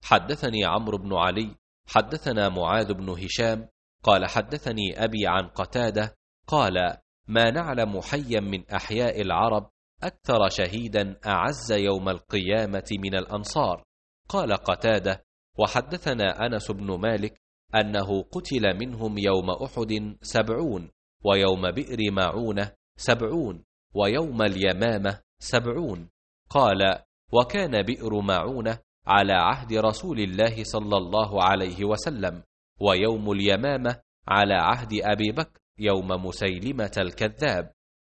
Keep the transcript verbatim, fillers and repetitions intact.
حدثني عمرو بن علي حدثنا معاذ بن هشام قال حدثني أبي عن قتادة قال ما نعلم حيا من أحياء العرب أكثر شهيدا أعز يوم القيامة من الأنصار. قال قتادة وحدثنا أنس بن مالك أنه قتل منهم يوم أحد سبعون، ويوم بئر معونة سبعون، ويوم اليمامة سبعون. قال وكان بئر معونة على عهد رسول الله صلى الله عليه وسلم، ويوم اليمامة على عهد أبي بكر يوم مسيلمة الكذاب.